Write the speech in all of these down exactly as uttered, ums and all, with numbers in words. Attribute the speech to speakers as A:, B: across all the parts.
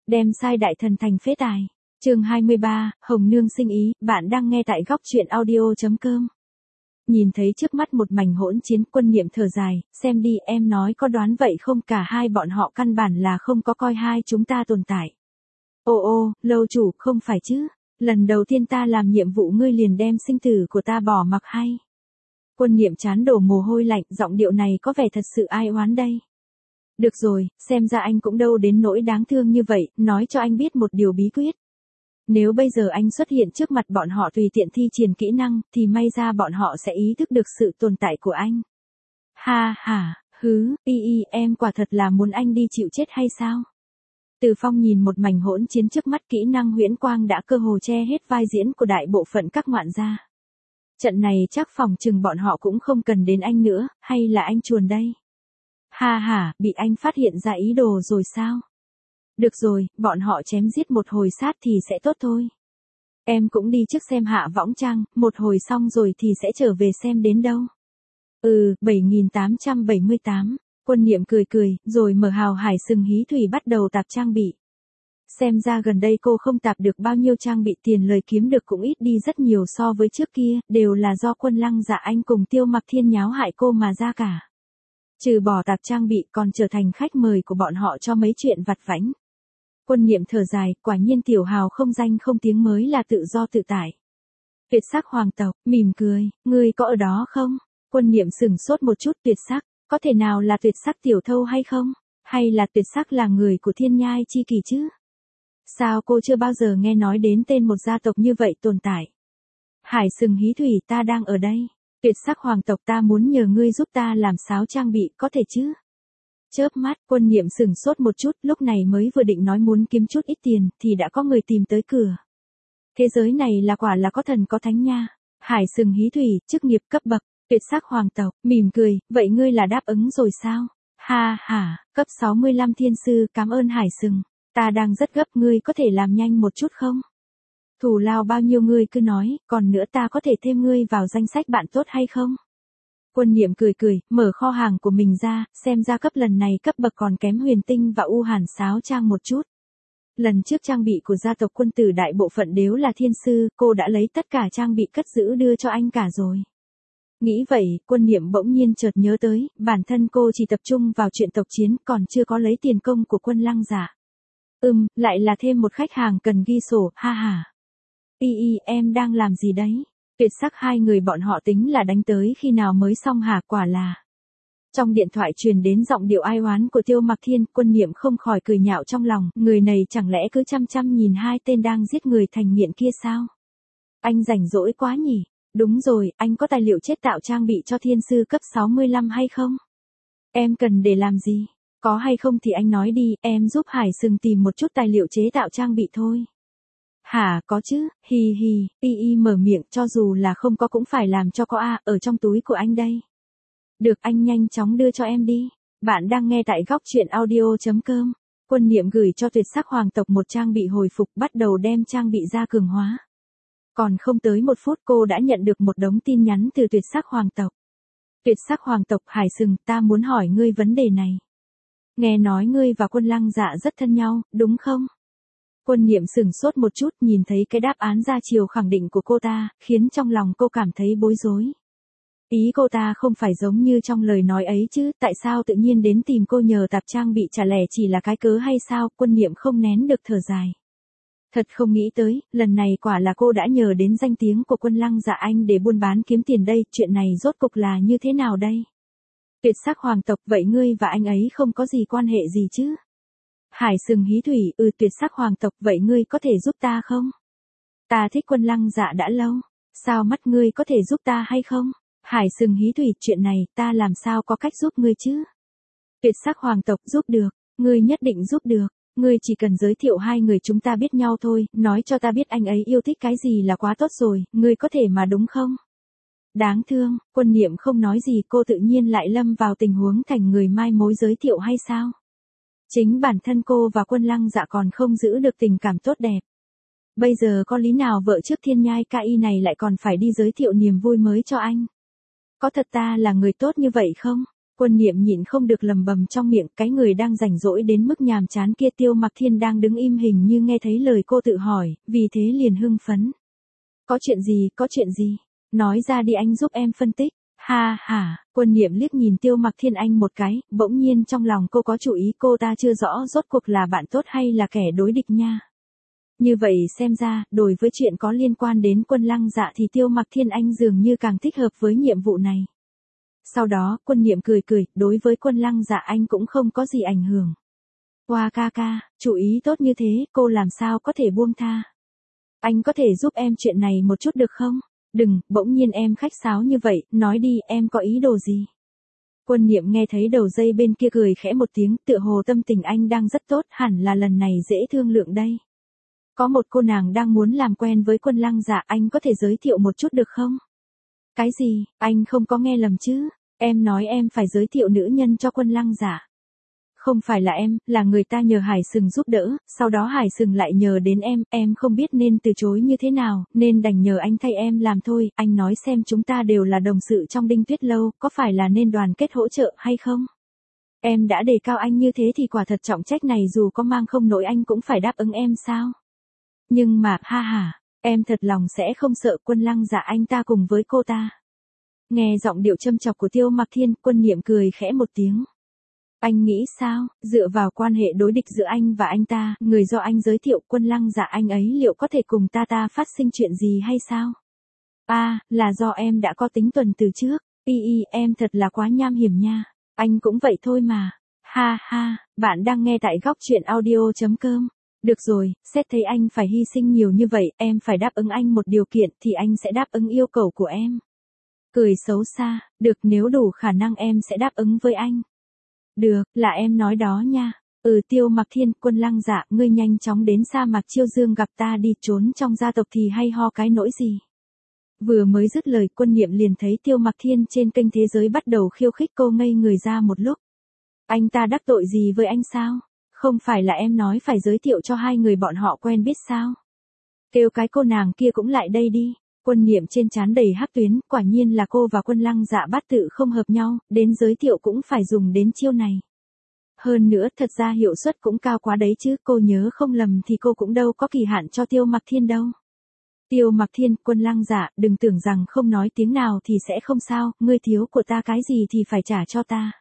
A: Đem sai đại thần thành phế tài. Chương hai mươi ba, Hồng Nương sinh ý, bạn đang nghe tại góc truyện audio chấm com. Nhìn thấy trước mắt một mảnh hỗn chiến, Quân Niệm thở dài, xem đi, em nói có đoán vậy không, cả hai bọn họ căn bản là không có coi hai chúng ta tồn tại. Ô ô, lâu chủ, không phải chứ, lần đầu tiên ta làm nhiệm vụ ngươi liền đem sinh tử của ta bỏ mặc hay. Quân Niệm chán đổ mồ hôi lạnh, giọng điệu này có vẻ thật sự ai oán đây. Được rồi, xem ra anh cũng đâu đến nỗi đáng thương như vậy, nói cho anh biết một điều bí quyết. Nếu bây giờ anh xuất hiện trước mặt bọn họ tùy tiện thi triển kỹ năng, thì may ra bọn họ sẽ ý thức được sự tồn tại của anh. Ha ha, hứ, y y, em quả thật là muốn anh đi chịu chết hay sao? Từ Phong nhìn một mảnh hỗn chiến trước mắt, kỹ năng huyễn quang đã cơ hồ che hết vai diễn của đại bộ phận các ngoạn gia. Trận này chắc phòng chừng bọn họ cũng không cần đến anh nữa, hay là anh chuồn đây? Ha ha, bị anh phát hiện ra ý đồ rồi sao? Được rồi, bọn họ chém giết một hồi sát thì sẽ tốt thôi. Em cũng đi trước xem Hạ Võng Trang, một hồi xong rồi thì sẽ trở về xem đến đâu. Ừ, bảy nghìn tám trăm bảy mươi tám, Quân Niệm cười cười, rồi mở hào hải sừng hí thủy bắt đầu tạp trang bị. Xem ra gần đây cô không tạp được bao nhiêu trang bị, tiền lời kiếm được cũng ít đi rất nhiều so với trước kia, đều là do Quân Lăng Dạ Anh cùng Tiêu Mặc Thiên nháo hại cô mà ra cả. Trừ bỏ tạp trang bị còn trở thành khách mời của bọn họ cho mấy chuyện vặt vãnh. Quân Niệm thở dài, quả nhiên tiểu hào không danh không tiếng mới là tự do tự tại. Tuyệt sắc hoàng tộc, mỉm cười, ngươi có ở đó không? Quân Niệm sửng sốt một chút, tuyệt sắc, có thể nào là tuyệt sắc tiểu thâu hay không? Hay là tuyệt sắc là người của thiên nhai chi kỳ chứ? Sao cô chưa bao giờ nghe nói đến tên một gia tộc như vậy tồn tại? Hải sừng hí thủy, ta đang ở đây. Tuyệt sắc hoàng tộc, ta muốn nhờ ngươi giúp ta làm sáo trang bị, có thể chứ? Chớp mắt, Quân Niệm sửng sốt một chút, lúc này mới vừa định nói muốn kiếm chút ít tiền, thì đã có người tìm tới cửa. Thế giới này là quả là có thần có thánh nha. Hải sừng hí thủy, chức nghiệp cấp bậc, tuyệt sắc hoàng tộc, mỉm cười, vậy ngươi là đáp ứng rồi sao? Ha ha, cấp sáu mươi lăm thiên sư, cảm ơn Hải sừng. Ta đang rất gấp, ngươi có thể làm nhanh một chút không? Thù lao bao nhiêu ngươi cứ nói, còn nữa ta có thể thêm ngươi vào danh sách bạn tốt hay không? Quân Niệm cười cười, mở kho hàng của mình ra, xem ra cấp lần này cấp bậc còn kém Huyền Tinh và U Hàn sáo trang một chút. Lần trước trang bị của gia tộc Quân tử đại bộ phận đều là thiên sư, cô đã lấy tất cả trang bị cất giữ đưa cho anh cả rồi. Nghĩ vậy, Quân Niệm bỗng nhiên chợt nhớ tới, bản thân cô chỉ tập trung vào chuyện tộc chiến, còn chưa có lấy tiền công của Quân Lăng Dạ. Ừm, lại là thêm một khách hàng cần ghi sổ, ha ha. Y y, em đang làm gì đấy? Tuyệt sắc hai người bọn họ tính là đánh tới khi nào mới xong hả, quả là. Trong điện thoại truyền đến giọng điệu ai oán của Tiêu Mặc Thiên, Quân Niệm không khỏi cười nhạo trong lòng, người này chẳng lẽ cứ chăm chăm nhìn hai tên đang giết người thành nghiện kia sao? Anh rảnh rỗi quá nhỉ? Đúng rồi, anh có tài liệu chế tạo trang bị cho thiên sư cấp sáu mươi lăm hay không? Em cần để làm gì? Có hay không thì anh nói đi, em giúp Hải sừng tìm một chút tài liệu chế tạo trang bị thôi. Hả, có chứ, hi hi, y y mở miệng, cho dù là không có cũng phải làm cho có a, ở trong túi của anh đây. Được, anh nhanh chóng đưa cho em đi. Bạn đang nghe tại góc truyện audio chấm com. Quân Niệm gửi cho tuyệt sắc hoàng tộc một trang bị hồi phục, bắt đầu đem trang bị ra cường hóa. Còn không tới một phút cô đã nhận được một đống tin nhắn từ tuyệt sắc hoàng tộc. Tuyệt sắc hoàng tộc, Hải sừng, ta muốn hỏi ngươi vấn đề này. Nghe nói ngươi và Quân Lăng Dạ rất thân nhau, đúng không? Quân Niệm sửng sốt một chút, nhìn thấy cái đáp án ra chiều khẳng định của cô ta, khiến trong lòng cô cảm thấy bối rối. Ý cô ta không phải giống như trong lời nói ấy chứ, tại sao tự nhiên đến tìm cô nhờ tạp trang bị, chả lẽ chỉ là cái cớ hay sao? Quân Niệm không nén được thở dài. Thật không nghĩ tới, lần này quả là cô đã nhờ đến danh tiếng của Quân Lăng Dạ Anh để buôn bán kiếm tiền đây, chuyện này rốt cục là như thế nào đây? Tuyệt sắc hoàng tộc, vậy ngươi và anh ấy không có gì quan hệ gì chứ? Hải sừng hí thủy, ừ, tuyệt sắc hoàng tộc, vậy ngươi có thể giúp ta không? Ta thích Quân Lăng Dạ đã lâu, sao mắt ngươi có thể giúp ta hay không? Hải sừng hí thủy, chuyện này, ta làm sao có cách giúp ngươi chứ? Tuyệt sắc hoàng tộc, giúp được, ngươi nhất định giúp được, ngươi chỉ cần giới thiệu hai người chúng ta biết nhau thôi, nói cho ta biết anh ấy yêu thích cái gì là quá tốt rồi, ngươi có thể mà đúng không? Đáng thương, Quân Niệm không nói gì, cô tự nhiên lại lâm vào tình huống thành người mai mối giới thiệu hay sao? Chính bản thân cô và Quân Lăng Dạ còn không giữ được tình cảm tốt đẹp. Bây giờ có lý nào vợ trước thiên nhai ca y này lại còn phải đi giới thiệu niềm vui mới cho anh? Có thật ta là người tốt như vậy không? Quân Niệm nhịn không được lầm bầm trong miệng, cái người đang rảnh rỗi đến mức nhàm chán kia Tiêu Mặc Thiên đang đứng im hình như nghe thấy lời cô tự hỏi, vì thế liền hưng phấn. Có chuyện gì, có chuyện gì? Nói ra đi anh giúp em phân tích. Ha ha, Quân Niệm liếc nhìn Tiêu Mặc Thiên Anh một cái, bỗng nhiên trong lòng cô có chủ ý, cô ta chưa rõ rốt cuộc là bạn tốt hay là kẻ đối địch nha. Như vậy xem ra, đối với chuyện có liên quan đến Quân Lăng Dạ thì Tiêu Mặc Thiên Anh dường như càng thích hợp với nhiệm vụ này. Sau đó, Quân Niệm cười cười, đối với Quân Lăng Dạ anh cũng không có gì ảnh hưởng. Hoa ca ca, chủ ý tốt như thế, cô làm sao có thể buông tha. Anh có thể giúp em chuyện này một chút được không? Đừng, bỗng nhiên em khách sáo như vậy, nói đi, em có ý đồ gì? Quân Niệm nghe thấy đầu dây bên kia cười khẽ một tiếng, tựa hồ tâm tình anh đang rất tốt, hẳn là lần này dễ thương lượng đây. Có một cô nàng đang muốn làm quen với Quân Lăng Dạ, anh có thể giới thiệu một chút được không? Cái gì, anh không có nghe lầm chứ? Em nói em phải giới thiệu nữ nhân cho Quân Lăng Dạ. Không phải là em, là người ta nhờ Hải Sừng giúp đỡ, sau đó Hải Sừng lại nhờ đến em, em không biết nên từ chối như thế nào, nên đành nhờ anh thay em làm thôi, anh nói xem chúng ta đều là đồng sự trong Đinh Tuyết Lâu, có phải là nên đoàn kết hỗ trợ hay không? Em đã đề cao anh như thế thì quả thật trọng trách này dù có mang không nổi anh cũng phải đáp ứng em sao? Nhưng mà, ha ha, em thật lòng sẽ không sợ Quân Lăng Dạ anh ta cùng với cô ta. Nghe giọng điệu châm chọc của Tiêu Mặc Thiên, Quân Niệm cười khẽ một tiếng. Anh nghĩ sao, dựa vào quan hệ đối địch giữa anh và anh ta, người do anh giới thiệu Quân Lăng Dạ anh ấy liệu có thể cùng ta ta phát sinh chuyện gì hay sao? À, là do em đã có tính tuần từ trước, y y em thật là quá nham hiểm nha, anh cũng vậy thôi mà. Ha ha, bạn đang nghe tại góc truyện audio chấm com. Được rồi, xét thấy anh phải hy sinh nhiều như vậy, em phải đáp ứng anh một điều kiện thì anh sẽ đáp ứng yêu cầu của em. Cười xấu xa, được nếu đủ khả năng em sẽ đáp ứng với anh. Được, là em nói đó nha. Ừ Tiêu Mặc Thiên, Quân Lăng Dạ, ngươi nhanh chóng đến sa mạc Chiêu Dương gặp ta đi, trốn trong gia tộc thì hay ho cái nỗi gì. Vừa mới dứt lời Quân Niệm liền thấy Tiêu Mặc Thiên trên kênh thế giới bắt đầu khiêu khích cô, ngây người ra một lúc. Anh ta đắc tội gì với anh sao? Không phải là em nói phải giới thiệu cho hai người bọn họ quen biết sao? Kêu cái cô nàng kia cũng lại đây đi. Quân Niệm trên trán đầy hắc tuyến, quả nhiên là cô và Quân Lăng Dạ bát tự không hợp nhau, đến giới thiệu cũng phải dùng đến chiêu này. Hơn nữa thật ra hiệu suất cũng cao quá đấy chứ, cô nhớ không lầm thì cô cũng đâu có kỳ hạn cho Tiêu Mặc Thiên đâu. Tiêu Mặc Thiên, Quân Lăng Dạ, đừng tưởng rằng không nói tiếng nào thì sẽ không sao, ngươi thiếu của ta cái gì thì phải trả cho ta.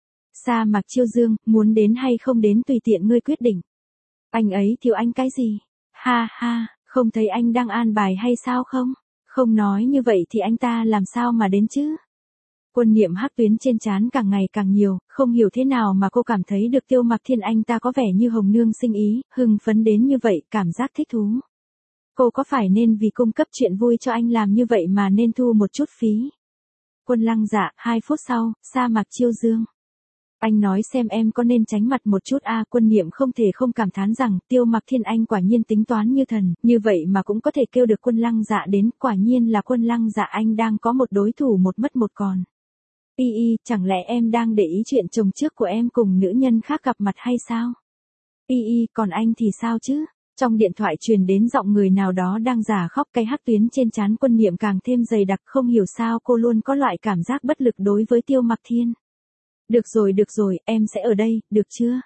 A: Sa mạc Chiêu Dương, muốn đến hay không đến tùy tiện ngươi quyết định. Anh ấy thiếu anh cái gì? Ha ha, không thấy anh đang an bài hay sao không? Không nói như vậy thì anh ta làm sao mà đến chứ? Quân Niệm hắc tuyến trên trán càng ngày càng nhiều, không hiểu thế nào mà cô cảm thấy được Tiêu Mặc Thiên anh ta có vẻ như hồng nương sinh ý, hưng phấn đến như vậy, cảm giác thích thú. Cô có phải nên vì cung cấp chuyện vui cho anh làm như vậy mà nên thu một chút phí? Quân Lăng Dạ, hai phút sau, sa mạc Chiêu Dương. Anh nói xem em có nên tránh mặt một chút a à, Quân Niệm không thể không cảm thán rằng Tiêu Mặc Thiên anh quả nhiên tính toán như thần, như vậy mà cũng có thể kêu được Quân Lăng Dạ đến, quả nhiên là Quân Lăng Dạ anh đang có một đối thủ một mất một còn. Y y, chẳng lẽ em đang để ý chuyện chồng trước của em cùng nữ nhân khác gặp mặt hay sao? Y y, còn anh thì sao chứ? Trong điện thoại truyền đến giọng người nào đó đang giả khóc, cái hắc tuyến trên trán Quân Niệm càng thêm dày đặc, không hiểu sao cô luôn có loại cảm giác bất lực đối với Tiêu Mặc Thiên. Được rồi được rồi, em sẽ ở đây, được chưa?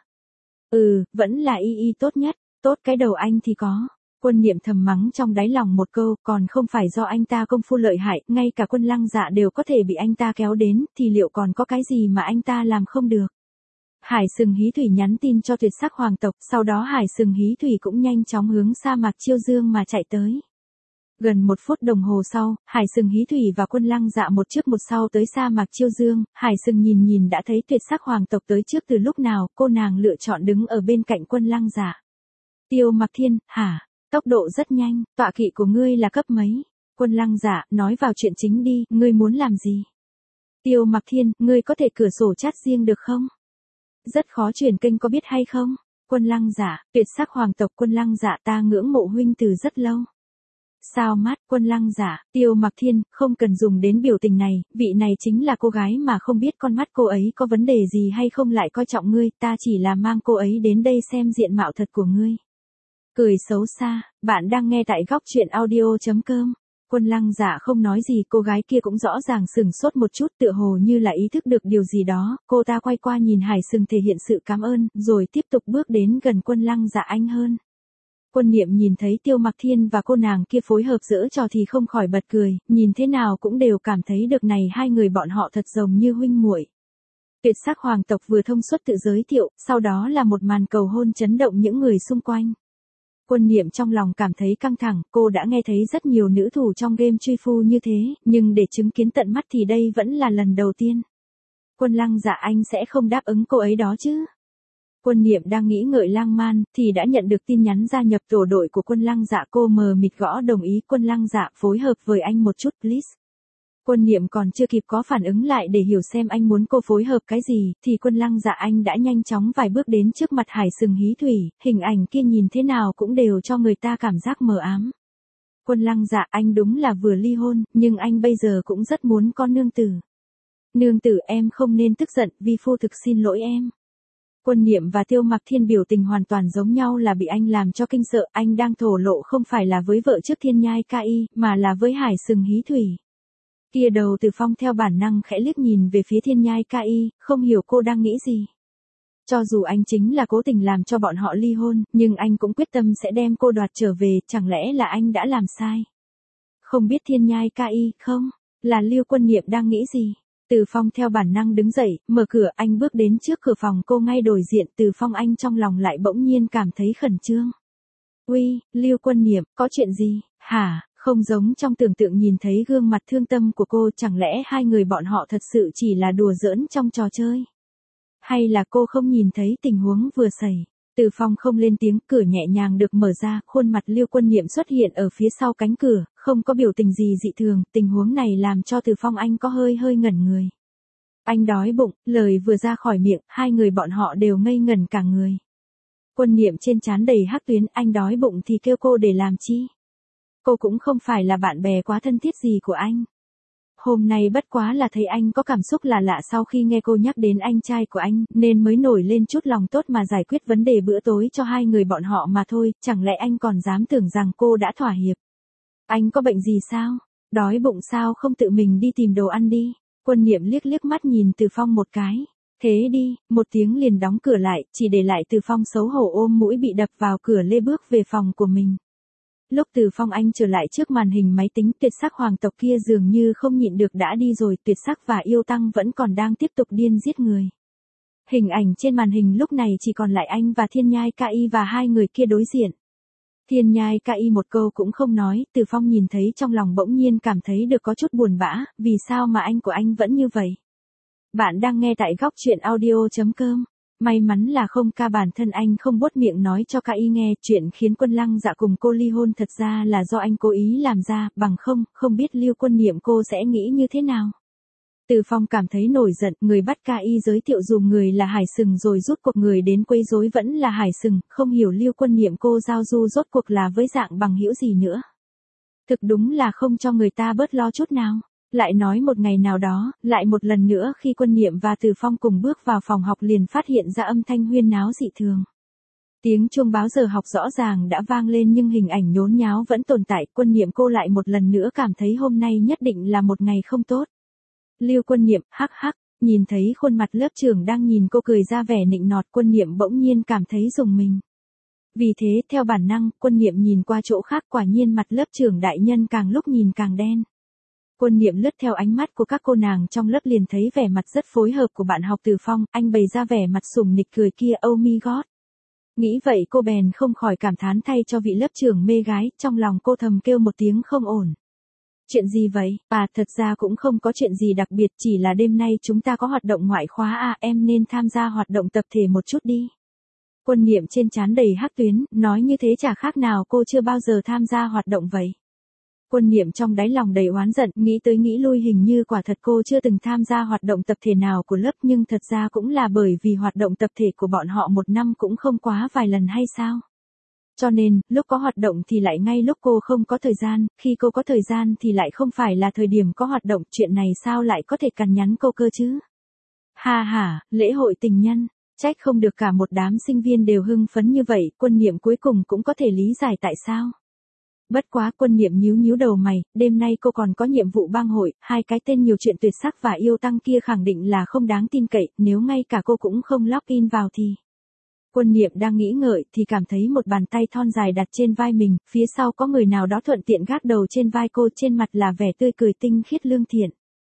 A: Ừ, vẫn là y y tốt nhất, tốt cái đầu anh thì có. Quân Niệm thầm mắng trong đáy lòng một câu, còn không phải do anh ta công phu lợi hại, ngay cả Quân Lăng Dạ đều có thể bị anh ta kéo đến, thì liệu còn có cái gì mà anh ta làm không được? Hải Sừng Hí Thủy nhắn tin cho Tuyệt Sắc Hoàng tộc, sau đó Hải Sừng Hí Thủy cũng nhanh chóng hướng sa mạc Chiêu Dương mà chạy tới. Gần một phút đồng hồ sau, Hải Sừng Hí Thủy và Quân Lăng Dạ một trước một sau tới sa mạc Chiêu Dương, Hải Sừng nhìn nhìn đã thấy Tuyệt Sắc Hoàng tộc tới trước từ lúc nào, cô nàng lựa chọn đứng ở bên cạnh Quân Lăng Dạ. Tiêu Mặc Thiên, hả? Tốc độ rất nhanh, tọa kỵ của ngươi là cấp mấy? Quân Lăng Dạ, nói vào chuyện chính đi, ngươi muốn làm gì? Tiêu Mặc Thiên, ngươi có thể cửa sổ chat riêng được không? Rất khó chuyển kênh có biết hay không? Quân Lăng Dạ, Tuyệt Sắc Hoàng tộc Quân Lăng Dạ ta ngưỡng mộ huynh từ rất lâu. Sao mắt, Quân Lăng Dạ, Tiêu Mặc Thiên, không cần dùng đến biểu tình này, vị này chính là cô gái mà không biết con mắt cô ấy có vấn đề gì hay không lại coi trọng ngươi, ta chỉ là mang cô ấy đến đây xem diện mạo thật của ngươi. Cười xấu xa, bạn đang nghe tại góc truyện audio chấm com. Quân Lăng Dạ không nói gì, cô gái kia cũng rõ ràng sừng sốt một chút, tựa hồ như là ý thức được điều gì đó, cô ta quay qua nhìn Hải Sừng thể hiện sự cảm ơn, rồi tiếp tục bước đến gần Quân Lăng Dạ anh hơn. Quân Niệm nhìn thấy Tiêu Mặc Thiên và cô nàng kia phối hợp giỡn trò thì không khỏi bật cười, nhìn thế nào cũng đều cảm thấy được này hai người bọn họ thật giống như huynh muội. Tuyệt sắc hoàng tộc vừa thông suốt tự giới thiệu, sau đó là một màn cầu hôn chấn động những người xung quanh. Quân Niệm trong lòng cảm thấy căng thẳng, cô đã nghe thấy rất nhiều nữ thủ trong game truy phu như thế, nhưng để chứng kiến tận mắt thì đây vẫn là lần đầu tiên. Quân Lăng Dạ anh sẽ không đáp ứng cô ấy đó chứ? Quân Niệm đang nghĩ ngợi lang man, thì đã nhận được tin nhắn gia nhập tổ đội của Quân Lăng Dạ, cô mờ mịt gõ đồng ý. Quân Lăng Dạ phối hợp với anh một chút please. Quân Niệm còn chưa kịp có phản ứng lại để hiểu xem anh muốn cô phối hợp cái gì, thì Quân Lăng Dạ anh đã nhanh chóng vài bước đến trước mặt Hải Sừng hí thủy, hình ảnh kia nhìn thế nào cũng đều cho người ta cảm giác mờ ám. Quân Lăng Dạ anh đúng là vừa ly hôn, nhưng anh bây giờ cũng rất muốn con nương tử. Nương tử em không nên tức giận, vi phu thực xin lỗi em. Quân Niệm và Tiêu Mặc Thiên biểu tình hoàn toàn giống nhau, là bị anh làm cho kinh sợ, anh đang thổ lộ không phải là với vợ trước Thiên Nhai Ca Y, mà là với Hải Sừng hí thủy. Kia đầu Từ Phong theo bản năng khẽ liếc nhìn về phía Thiên Nhai Ca Y, không hiểu cô đang nghĩ gì. Cho dù anh chính là cố tình làm cho bọn họ ly hôn, nhưng anh cũng quyết tâm sẽ đem cô đoạt trở về, chẳng lẽ là anh đã làm sai? Không biết Thiên Nhai Ca Y, không? Là Lưu Quân Niệm đang nghĩ gì? Từ Phong theo bản năng đứng dậy, mở cửa, anh bước đến trước cửa phòng cô ngay đối diện. Từ Phong anh trong lòng lại bỗng nhiên cảm thấy khẩn trương. Uy, Lưu Quân Niệm, có chuyện gì? Hả? Không giống trong tưởng tượng nhìn thấy gương mặt thương tâm của cô, chẳng lẽ hai người bọn họ thật sự chỉ là đùa giỡn trong trò chơi? Hay là cô không nhìn thấy tình huống vừa xảy? Từ Phong không lên tiếng, cửa nhẹ nhàng được mở ra, khuôn mặt Lưu Quân Niệm xuất hiện ở phía sau cánh cửa, không có biểu tình gì dị thường, tình huống này làm cho Từ Phong anh có hơi hơi ngẩn người. Anh đói bụng, lời vừa ra khỏi miệng, hai người bọn họ đều ngây ngẩn cả người. Quân Niệm trên trán đầy hắc tuyến, anh đói bụng thì kêu cô để làm chi? Cô cũng không phải là bạn bè quá thân thiết gì của anh. Hôm nay bất quá là thấy anh có cảm xúc là lạ sau khi nghe cô nhắc đến anh trai của anh, nên mới nổi lên chút lòng tốt mà giải quyết vấn đề bữa tối cho hai người bọn họ mà thôi, chẳng lẽ anh còn dám tưởng rằng cô đã thỏa hiệp? Anh có bệnh gì sao? Đói bụng sao không tự mình đi tìm đồ ăn đi? Quân Niệm liếc liếc mắt nhìn Từ Phong một cái. Thế đi, một tiếng liền đóng cửa lại, chỉ để lại Từ Phong xấu hổ ôm mũi bị đập vào cửa lê bước về phòng của mình. Lúc Từ Phong anh trở lại trước màn hình máy tính, tuyệt sắc hoàng tộc kia dường như không nhịn được đã đi rồi, tuyệt sắc và yêu tăng vẫn còn đang tiếp tục điên giết người. Hình ảnh trên màn hình lúc này chỉ còn lại anh và Thiên Nhai Ca Y và hai người kia đối diện. Thiên Nhai Ca Y một câu cũng không nói, Từ Phong nhìn thấy trong lòng bỗng nhiên cảm thấy được có chút buồn bã, vì sao mà anh của anh vẫn như vậy? Bạn đang nghe tại góc truyện audio chấm com. May mắn là không ca bản thân anh không buốt miệng nói cho Ca Y nghe chuyện khiến Quân Lăng Dạ cùng cô ly hôn thật ra là do anh cố ý làm ra, bằng không, không biết Lưu Quân Niệm cô sẽ nghĩ như thế nào. Từ Phong cảm thấy nổi giận, người bắt Ca Y giới thiệu dùm người là Hải Sừng rồi rút cuộc người đến quấy rối vẫn là Hải Sừng, không hiểu Lưu Quân Niệm cô giao du rốt cuộc là với dạng bằng hữu gì nữa. Thực đúng là không cho người ta bớt lo chút nào. Lại nói một ngày nào đó, lại một lần nữa khi Quân Niệm và Từ Phong cùng bước vào phòng học liền phát hiện ra âm thanh huyên náo dị thường. Tiếng chuông báo giờ học rõ ràng đã vang lên nhưng hình ảnh nhốn nháo vẫn tồn tại. Quân Niệm cô lại một lần nữa cảm thấy hôm nay nhất định là một ngày không tốt. Lưu Quân Niệm, hắc hắc, nhìn thấy khuôn mặt lớp trưởng đang nhìn cô cười ra vẻ nịnh nọt, Quân Niệm bỗng nhiên cảm thấy rùng mình. Vì thế, theo bản năng, Quân Niệm nhìn qua chỗ khác, quả nhiên mặt lớp trưởng đại nhân càng lúc nhìn càng đen. Quân Niệm lướt theo ánh mắt của các cô nàng trong lớp liền thấy vẻ mặt rất phối hợp của bạn học Từ Phong, anh bày ra vẻ mặt sủng nịch cười kia, oh my god. Nghĩ vậy cô bèn không khỏi cảm thán thay cho vị lớp trưởng mê gái, trong lòng cô thầm kêu một tiếng không ổn. Chuyện gì vậy? À, thật ra cũng không có chuyện gì đặc biệt, chỉ là đêm nay chúng ta có hoạt động ngoại khóa à, em nên tham gia hoạt động tập thể một chút đi. Quân Niệm trên trán đầy hắc tuyến, nói như thế chả khác nào cô chưa bao giờ tham gia hoạt động vậy. Quân Niệm trong đáy lòng đầy oán giận, nghĩ tới nghĩ lui hình như quả thật cô chưa từng tham gia hoạt động tập thể nào của lớp, nhưng thật ra cũng là bởi vì hoạt động tập thể của bọn họ một năm cũng không quá vài lần hay sao? Cho nên, lúc có hoạt động thì lại ngay lúc cô không có thời gian, khi cô có thời gian thì lại không phải là thời điểm có hoạt động, chuyện này sao lại có thể cằn nhằn cô cơ chứ? Ha ha, lễ hội tình nhân, trách không được cả một đám sinh viên đều hưng phấn như vậy, Quân Niệm cuối cùng cũng có thể lý giải tại sao. Bất quá Quân Niệm nhíu nhíu đầu mày, đêm nay cô còn có nhiệm vụ bang hội, hai cái tên nhiều chuyện tuyệt sắc và yêu tăng kia khẳng định là không đáng tin cậy, nếu ngay cả cô cũng không log in vào thì. Quân Niệm đang nghĩ ngợi thì cảm thấy một bàn tay thon dài đặt trên vai mình, phía sau có người nào đó thuận tiện gác đầu trên vai cô, trên mặt là vẻ tươi cười tinh khiết lương thiện.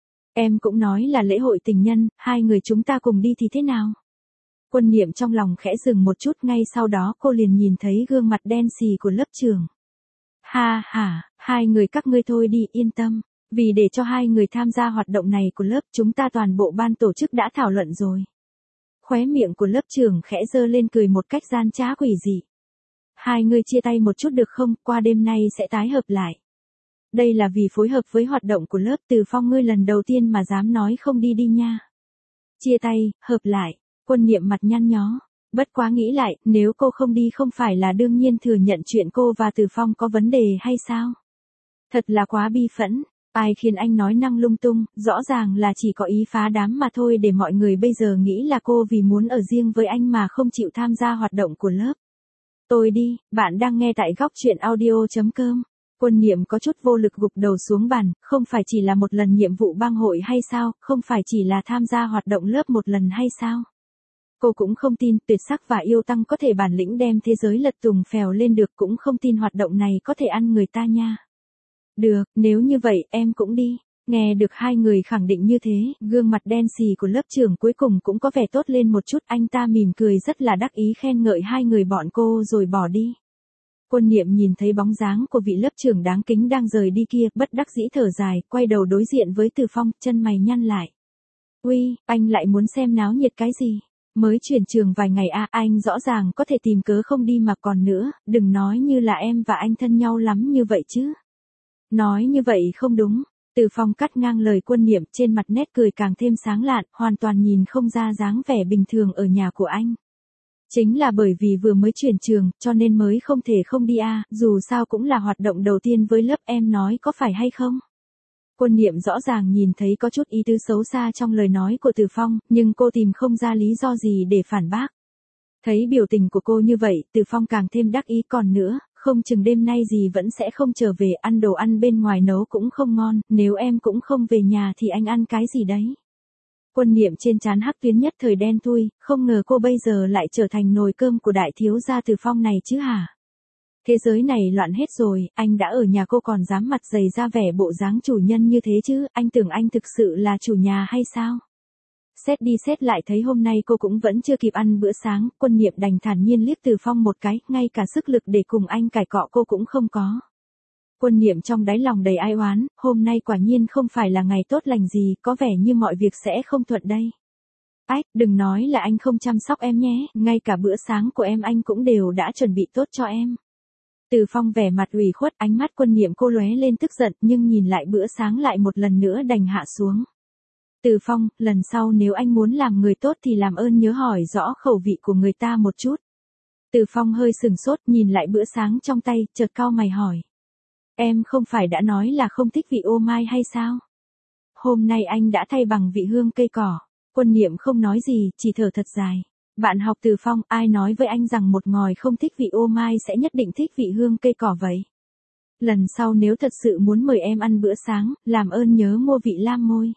A: Em cũng nói là lễ hội tình nhân, hai người chúng ta cùng đi thì thế nào? Quân Niệm trong lòng khẽ dừng một chút, ngay sau đó cô liền nhìn thấy gương mặt đen xì của lớp trưởng. Ha ha, hai người các ngươi thôi đi, yên tâm, vì để cho hai người tham gia hoạt động này của lớp chúng ta toàn bộ ban tổ chức đã thảo luận rồi. Khóe miệng của lớp trưởng khẽ giơ lên cười một cách gian trá quỷ dị. Hai người chia tay một chút được không, qua đêm nay sẽ tái hợp lại. Đây là vì phối hợp với hoạt động của lớp, Từ Phong ngươi lần đầu tiên mà dám nói không đi đi nha. Chia tay, hợp lại, Quân Niệm mặt nhăn nhó. Bất quá nghĩ lại, nếu cô không đi không phải là đương nhiên thừa nhận chuyện cô và Từ Phong có vấn đề hay sao? Thật là quá bi phẫn, ai khiến anh nói năng lung tung, rõ ràng là chỉ có ý phá đám mà thôi, để mọi người bây giờ nghĩ là cô vì muốn ở riêng với anh mà không chịu tham gia hoạt động của lớp. Tôi đi, bạn đang nghe tại góc truyện audio chấm com. Quân Niệm có chút vô lực gục đầu xuống bàn, không phải chỉ là một lần nhiệm vụ bang hội hay sao, không phải chỉ là tham gia hoạt động lớp một lần hay sao? Cô cũng không tin tuyệt sắc và yêu tăng có thể bản lĩnh đem thế giới lật tùng phèo lên được, cũng không tin hoạt động này có thể ăn người ta nha. Được, nếu như vậy em cũng đi. Nghe được hai người khẳng định như thế, gương mặt đen xì của lớp trưởng cuối cùng cũng có vẻ tốt lên một chút, anh ta mỉm cười rất là đắc ý khen ngợi hai người bọn cô rồi bỏ đi. Quân Niệm nhìn thấy bóng dáng của vị lớp trưởng đáng kính đang rời đi kia, bất đắc dĩ thở dài, quay đầu đối diện với Từ Phong, chân mày nhăn lại. Uy, anh lại muốn xem náo nhiệt cái gì? Mới chuyển trường vài ngày à, anh rõ ràng có thể tìm cớ không đi mà còn nữa, đừng nói như là em và anh thân nhau lắm như vậy chứ. Nói như vậy không đúng. Từ Phong cắt ngang lời Quân Niệm, trên mặt nét cười càng thêm sáng lạn, hoàn toàn nhìn không ra dáng vẻ bình thường ở nhà của anh. Chính là bởi vì vừa mới chuyển trường, cho nên mới không thể không đi à, dù sao cũng là hoạt động đầu tiên với lớp, em nói có phải hay không? Quân Niệm rõ ràng nhìn thấy có chút ý tứ xấu xa trong lời nói của Từ Phong, nhưng cô tìm không ra lý do gì để phản bác. Thấy biểu tình của cô như vậy, Từ Phong càng thêm đắc ý, còn nữa, không chừng đêm nay gì vẫn sẽ không trở về, ăn đồ ăn bên ngoài nấu cũng không ngon, nếu em cũng không về nhà thì anh ăn cái gì đấy? Quân Niệm trên trán hắc tuyến nhất thời đen thui, không ngờ cô bây giờ lại trở thành nồi cơm của đại thiếu gia Từ Phong này chứ hả? Thế giới này loạn hết rồi, anh đã ở nhà cô còn dám mặt dày ra vẻ bộ dáng chủ nhân như thế chứ, anh tưởng anh thực sự là chủ nhà hay sao? Xét đi xét lại thấy hôm nay cô cũng vẫn chưa kịp ăn bữa sáng, Quân Niệm đành thản nhiên liếc Từ Phong một cái, ngay cả sức lực để cùng anh cãi cọ cô cũng không có. Quân Niệm trong đáy lòng đầy ai oán, hôm nay quả nhiên không phải là ngày tốt lành gì, có vẻ như mọi việc sẽ không thuận đây. Ách, đừng nói là anh không chăm sóc em nhé, ngay cả bữa sáng của em anh cũng đều đã chuẩn bị tốt cho em. Từ Phong vẻ mặt ủy khuất, ánh mắt Quân Niệm cô lóe lên tức giận, nhưng nhìn lại bữa sáng lại một lần nữa đành hạ xuống. Từ Phong, lần sau nếu anh muốn làm người tốt thì làm ơn nhớ hỏi rõ khẩu vị của người ta một chút. Từ Phong hơi sừng sốt, nhìn lại bữa sáng trong tay, chợt cau mày hỏi. Em không phải đã nói là không thích vị ô mai hay sao? Hôm nay anh đã thay bằng vị hương cây cỏ. Quân Niệm không nói gì, chỉ thở thật dài. Bạn học Từ Phong, ai nói với anh rằng một ngòi không thích vị ô mai sẽ nhất định thích vị hương cây cỏ vậy? Lần sau nếu thật sự muốn mời em ăn bữa sáng, làm ơn nhớ mua vị lam môi.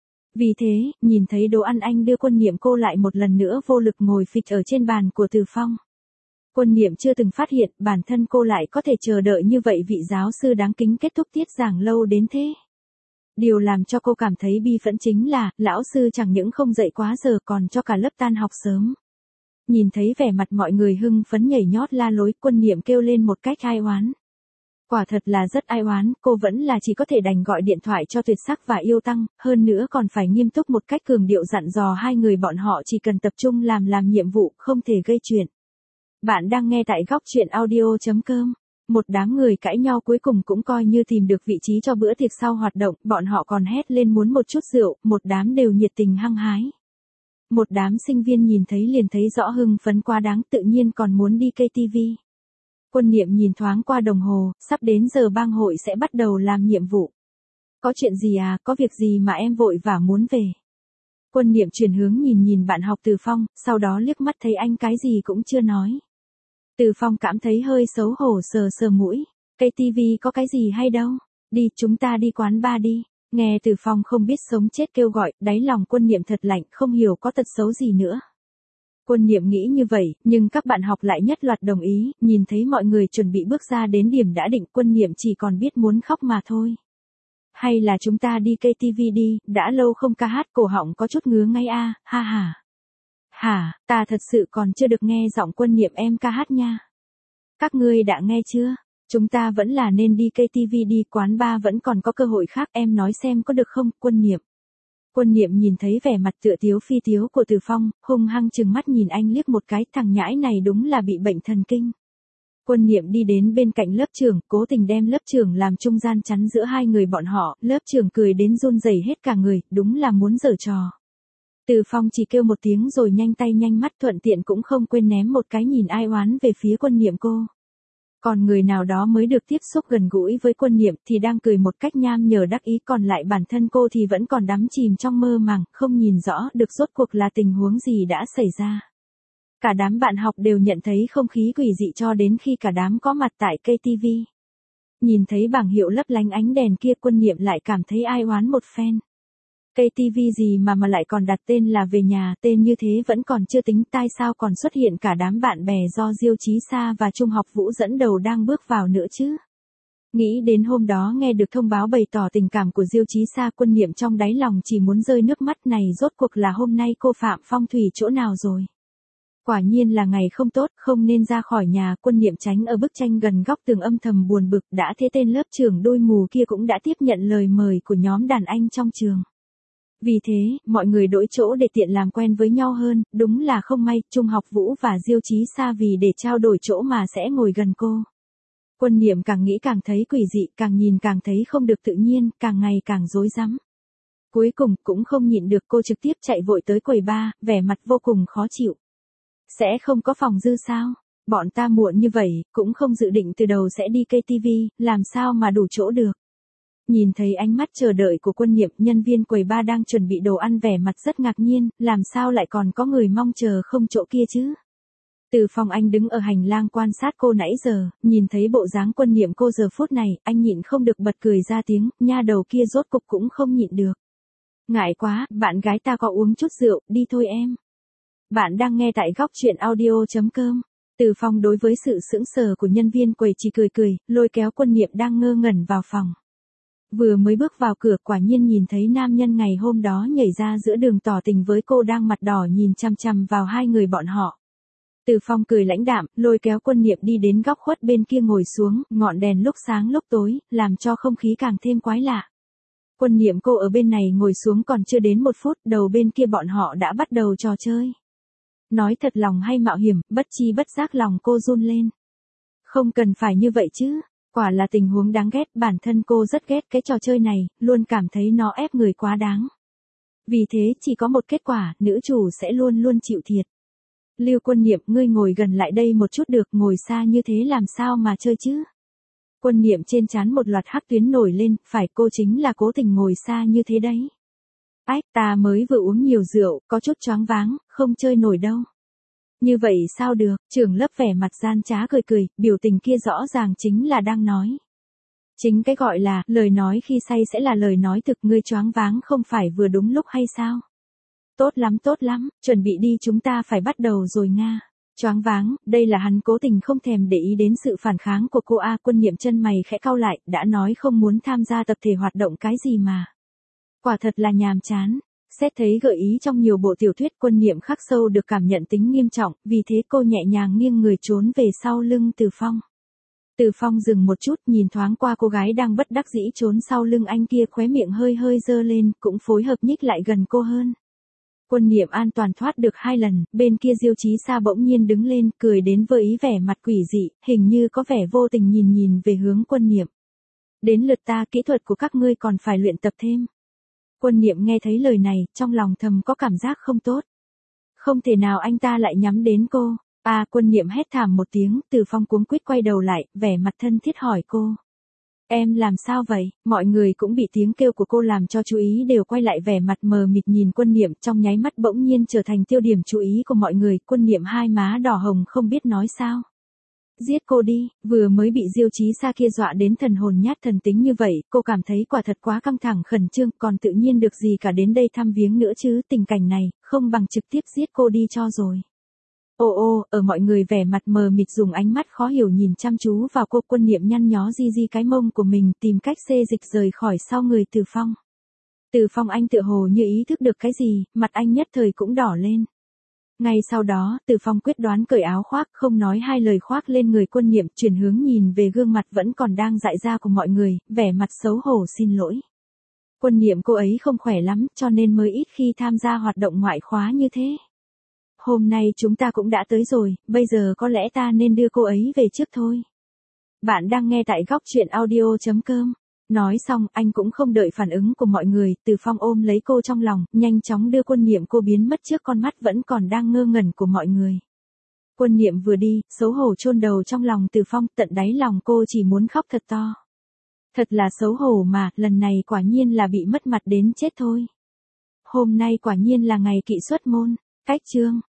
A: Vì thế, nhìn thấy đồ ăn anh đưa Quân Niệm cô lại một lần nữa vô lực ngồi phịch ở trên bàn của Từ Phong. Quân Niệm chưa từng phát hiện bản thân cô lại có thể chờ đợi như vậy vị giáo sư đáng kính kết thúc tiết giảng lâu đến thế. Điều làm cho cô cảm thấy bi phẫn chính là, lão sư chẳng những không dạy quá giờ còn cho cả lớp tan học sớm. Nhìn thấy vẻ mặt mọi người hưng phấn nhảy nhót la lối, Quân Niệm kêu lên một cách ai oán. Quả thật là rất ai oán, cô vẫn là chỉ có thể đành gọi điện thoại cho tuyệt sắc và yêu tăng, hơn nữa còn phải nghiêm túc một cách cường điệu dặn dò hai người bọn họ chỉ cần tập trung làm làm nhiệm vụ, không thể gây chuyện. Bạn đang nghe tại góc truyện audio chấm com. Một đám người cãi nhau cuối cùng cũng coi như tìm được vị trí cho bữa tiệc sau hoạt động, bọn họ còn hét lên muốn một chút rượu, một đám đều nhiệt tình hăng hái. Một đám sinh viên nhìn thấy liền thấy rõ hưng phấn quá đáng, tự nhiên còn muốn đi cây tivi. Quân Niệm nhìn thoáng qua đồng hồ, sắp đến giờ bang hội sẽ bắt đầu làm nhiệm vụ. Có chuyện gì à, có việc gì mà em vội vã muốn về? Quân Niệm chuyển hướng nhìn nhìn bạn học Từ Phong, sau đó liếc mắt thấy anh cái gì cũng chưa nói. Từ Phong cảm thấy hơi xấu hổ sờ sờ mũi. Cây tivi có cái gì hay đâu. Đi chúng ta đi quán bar đi. Nghe Từ Phong không biết sống chết kêu gọi, đáy lòng Quân Niệm thật lạnh, không hiểu có tật xấu gì nữa. Quân Niệm nghĩ như vậy, nhưng các bạn học lại nhất loạt đồng ý, nhìn thấy mọi người chuẩn bị bước ra đến điểm đã định, Quân Niệm chỉ còn biết muốn khóc mà thôi. Hay là chúng ta đi cây tivi đi, đã lâu không ca hát, cổ họng có chút ngứa ngay a, ha ha. Hả, ta thật sự còn chưa được nghe giọng Quân Niệm em ca hát nha. Các ngươi đã nghe chưa? Chúng ta vẫn là nên đi cây tivi đi, quán bar vẫn còn có cơ hội khác, em nói xem có được không, Quân Niệm. Quân Niệm nhìn thấy vẻ mặt tựa tiếu phi tiếu của Từ Phong, hung hăng chừng mắt nhìn anh liếc một cái, thằng nhãi này đúng là bị bệnh thần kinh. Quân Niệm đi đến bên cạnh lớp trưởng, cố tình đem lớp trưởng làm trung gian chắn giữa hai người bọn họ, lớp trưởng cười đến run rẩy hết cả người, đúng là muốn giở trò. Từ Phong chỉ kêu một tiếng rồi nhanh tay nhanh mắt, thuận tiện cũng không quên ném một cái nhìn ai oán về phía Quân Niệm cô. Còn người nào đó mới được tiếp xúc gần gũi với Quân Niệm thì đang cười một cách nham nhở đắc ý, còn lại bản thân cô thì vẫn còn đắm chìm trong mơ màng, không nhìn rõ được rốt cuộc là tình huống gì đã xảy ra. Cả đám bạn học đều nhận thấy không khí quỷ dị cho đến khi cả đám có mặt tại cây tivi. Nhìn thấy bảng hiệu lấp lánh ánh đèn kia, Quân Niệm lại cảm thấy ai oán một phen. Cây tivi gì mà mà lại còn đặt tên là về nhà, tên như thế vẫn còn chưa tính, tai sao còn xuất hiện cả đám bạn bè do Diêu Chí Sa và Trung Học Vũ dẫn đầu đang bước vào nữa chứ. Nghĩ đến hôm đó nghe được thông báo bày tỏ tình cảm của Diêu Chí Sa, Quân Niệm trong đáy lòng chỉ muốn rơi nước mắt, này rốt cuộc là hôm nay cô phạm phong thủy chỗ nào rồi. Quả nhiên là ngày không tốt, không nên ra khỏi nhà. Quân Niệm tránh ở bức tranh gần góc tường âm thầm buồn bực, đã thế tên lớp trưởng đôi mù kia cũng đã tiếp nhận lời mời của nhóm đàn anh trong trường. Vì thế, mọi người đổi chỗ để tiện làm quen với nhau hơn, đúng là không may, Trung Học Vũ và Diêu Chí Sa vì để trao đổi chỗ mà sẽ ngồi gần cô. Quân Niệm càng nghĩ càng thấy quỷ dị, càng nhìn càng thấy không được tự nhiên, càng ngày càng rối rắm. Cuối cùng, cũng không nhịn được, cô trực tiếp chạy vội tới quầy bar, vẻ mặt vô cùng khó chịu. Sẽ không có phòng dư sao? Bọn ta muộn như vậy, cũng không dự định từ đầu sẽ đi cây tivi, làm sao mà đủ chỗ được. Nhìn thấy ánh mắt chờ đợi của Quân Niệm, nhân viên quầy bar đang chuẩn bị đồ ăn vẻ mặt rất ngạc nhiên, làm sao lại còn có người mong chờ không chỗ kia chứ? Từ Phong anh đứng ở hành lang quan sát cô nãy giờ, nhìn thấy bộ dáng Quân Niệm cô giờ phút này, anh nhịn không được bật cười ra tiếng, nha đầu kia rốt cục cũng không nhịn được. Ngại quá, bạn gái ta có uống chút rượu, đi thôi em. Bạn đang nghe tại góc truyện audio chấm com. Từ Phong đối với sự sững sờ của nhân viên quầy chỉ cười cười, lôi kéo Quân Niệm đang ngơ ngẩn vào phòng. Vừa mới bước vào cửa, quả nhiên nhìn thấy nam nhân ngày hôm đó nhảy ra giữa đường tỏ tình với cô đang mặt đỏ nhìn chằm chằm vào hai người bọn họ. Từ Phong cười lãnh đạm, lôi kéo Quân Niệm đi đến góc khuất bên kia ngồi xuống, ngọn đèn lúc sáng lúc tối, làm cho không khí càng thêm quái lạ. Quân Niệm cô ở bên này ngồi xuống còn chưa đến một phút, đầu bên kia bọn họ đã bắt đầu trò chơi. Nói thật lòng hay mạo hiểm, bất chi bất giác lòng cô run lên. Không cần phải như vậy chứ. Quả là tình huống đáng ghét, bản thân cô rất ghét cái trò chơi này, luôn cảm thấy nó ép người quá đáng. Vì thế chỉ có một kết quả, nữ chủ sẽ luôn luôn chịu thiệt. Lưu Quân Niệm, ngươi ngồi gần lại đây một chút được, ngồi xa như thế làm sao mà chơi chứ? Quân Niệm trên trán một loạt hắc tuyến nổi lên, phải, cô chính là cố tình ngồi xa như thế đấy. Ách, ta mới vừa uống nhiều rượu, có chút choáng váng, không chơi nổi đâu. Như vậy sao được, trưởng lớp vẻ mặt gian trá cười cười, biểu tình kia rõ ràng chính là đang nói. Chính cái gọi là, lời nói khi say sẽ là lời nói thực, ngươi choáng váng không phải vừa đúng lúc hay sao? Tốt lắm tốt lắm, chuẩn bị đi, chúng ta phải bắt đầu rồi Nga. Choáng váng, đây là hắn cố tình không thèm để ý đến sự phản kháng của cô A. Quân Niệm chân mày khẽ cau lại, đã nói không muốn tham gia tập thể hoạt động cái gì mà. Quả thật là nhàm chán. Xét thấy gợi ý trong nhiều bộ tiểu thuyết, Quân Niệm khắc sâu được cảm nhận tính nghiêm trọng, vì thế cô nhẹ nhàng nghiêng người trốn về sau lưng Từ Phong. Từ Phong dừng một chút, nhìn thoáng qua cô gái đang bất đắc dĩ trốn sau lưng anh kia, khóe miệng hơi hơi dơ lên, cũng phối hợp nhích lại gần cô hơn. Quân Niệm an toàn thoát được hai lần, bên kia Diêu Chí Sa bỗng nhiên đứng lên, cười đến với ý vẻ mặt quỷ dị, hình như có vẻ vô tình nhìn nhìn về hướng Quân Niệm. Đến lượt ta, kỹ thuật của các ngươi còn phải luyện tập thêm. Quân Niệm nghe thấy lời này, trong lòng thầm có cảm giác không tốt. Không thể nào anh ta lại nhắm đến cô. À, Quân Niệm hét thảm một tiếng, Từ Phong cuống quýt quay đầu lại, vẻ mặt thân thiết hỏi cô. Em làm sao vậy? Mọi người cũng bị tiếng kêu của cô làm cho chú ý, đều quay lại vẻ mặt mờ mịt nhìn Quân Niệm, trong nháy mắt bỗng nhiên trở thành tiêu điểm chú ý của mọi người. Quân Niệm hai má đỏ hồng không biết nói sao. Giết cô đi, vừa mới bị Diêu Chí Sa kia dọa đến thần hồn nhát thần tính như vậy, cô cảm thấy quả thật quá căng thẳng khẩn trương, còn tự nhiên được gì cả đến đây thăm viếng nữa chứ, tình cảnh này, không bằng trực tiếp giết cô đi cho rồi. Ô ô, ở mọi người vẻ mặt mờ mịt dùng ánh mắt khó hiểu nhìn chăm chú vào cô, Quân Niệm nhăn nhó di di cái mông của mình, tìm cách xê dịch rời khỏi sau người Từ Phong. Từ Phong anh tựa hồ như ý thức được cái gì, mặt anh nhất thời cũng đỏ lên. Ngay sau đó, Từ Phong quyết đoán cởi áo khoác, không nói hai lời khoác lên người Quân Niệm, chuyển hướng nhìn về gương mặt vẫn còn đang dại ra của mọi người, vẻ mặt xấu hổ xin lỗi. Quân Niệm cô ấy không khỏe lắm, cho nên mới ít khi tham gia hoạt động ngoại khóa như thế. Hôm nay chúng ta cũng đã tới rồi, bây giờ có lẽ ta nên đưa cô ấy về trước thôi. Bạn đang nghe tại góc truyện audio chấm com. Nói xong, anh cũng không đợi phản ứng của mọi người, Từ Phong ôm lấy cô trong lòng, nhanh chóng đưa Quân Niệm cô biến mất trước con mắt vẫn còn đang ngơ ngẩn của mọi người. Quân Niệm vừa đi, xấu hổ chôn đầu trong lòng Từ Phong, tận đáy lòng cô chỉ muốn khóc thật to. Thật là xấu hổ mà, lần này quả nhiên là bị mất mặt đến chết thôi. Hôm nay quả nhiên là ngày kỵ xuất môn, cách chương.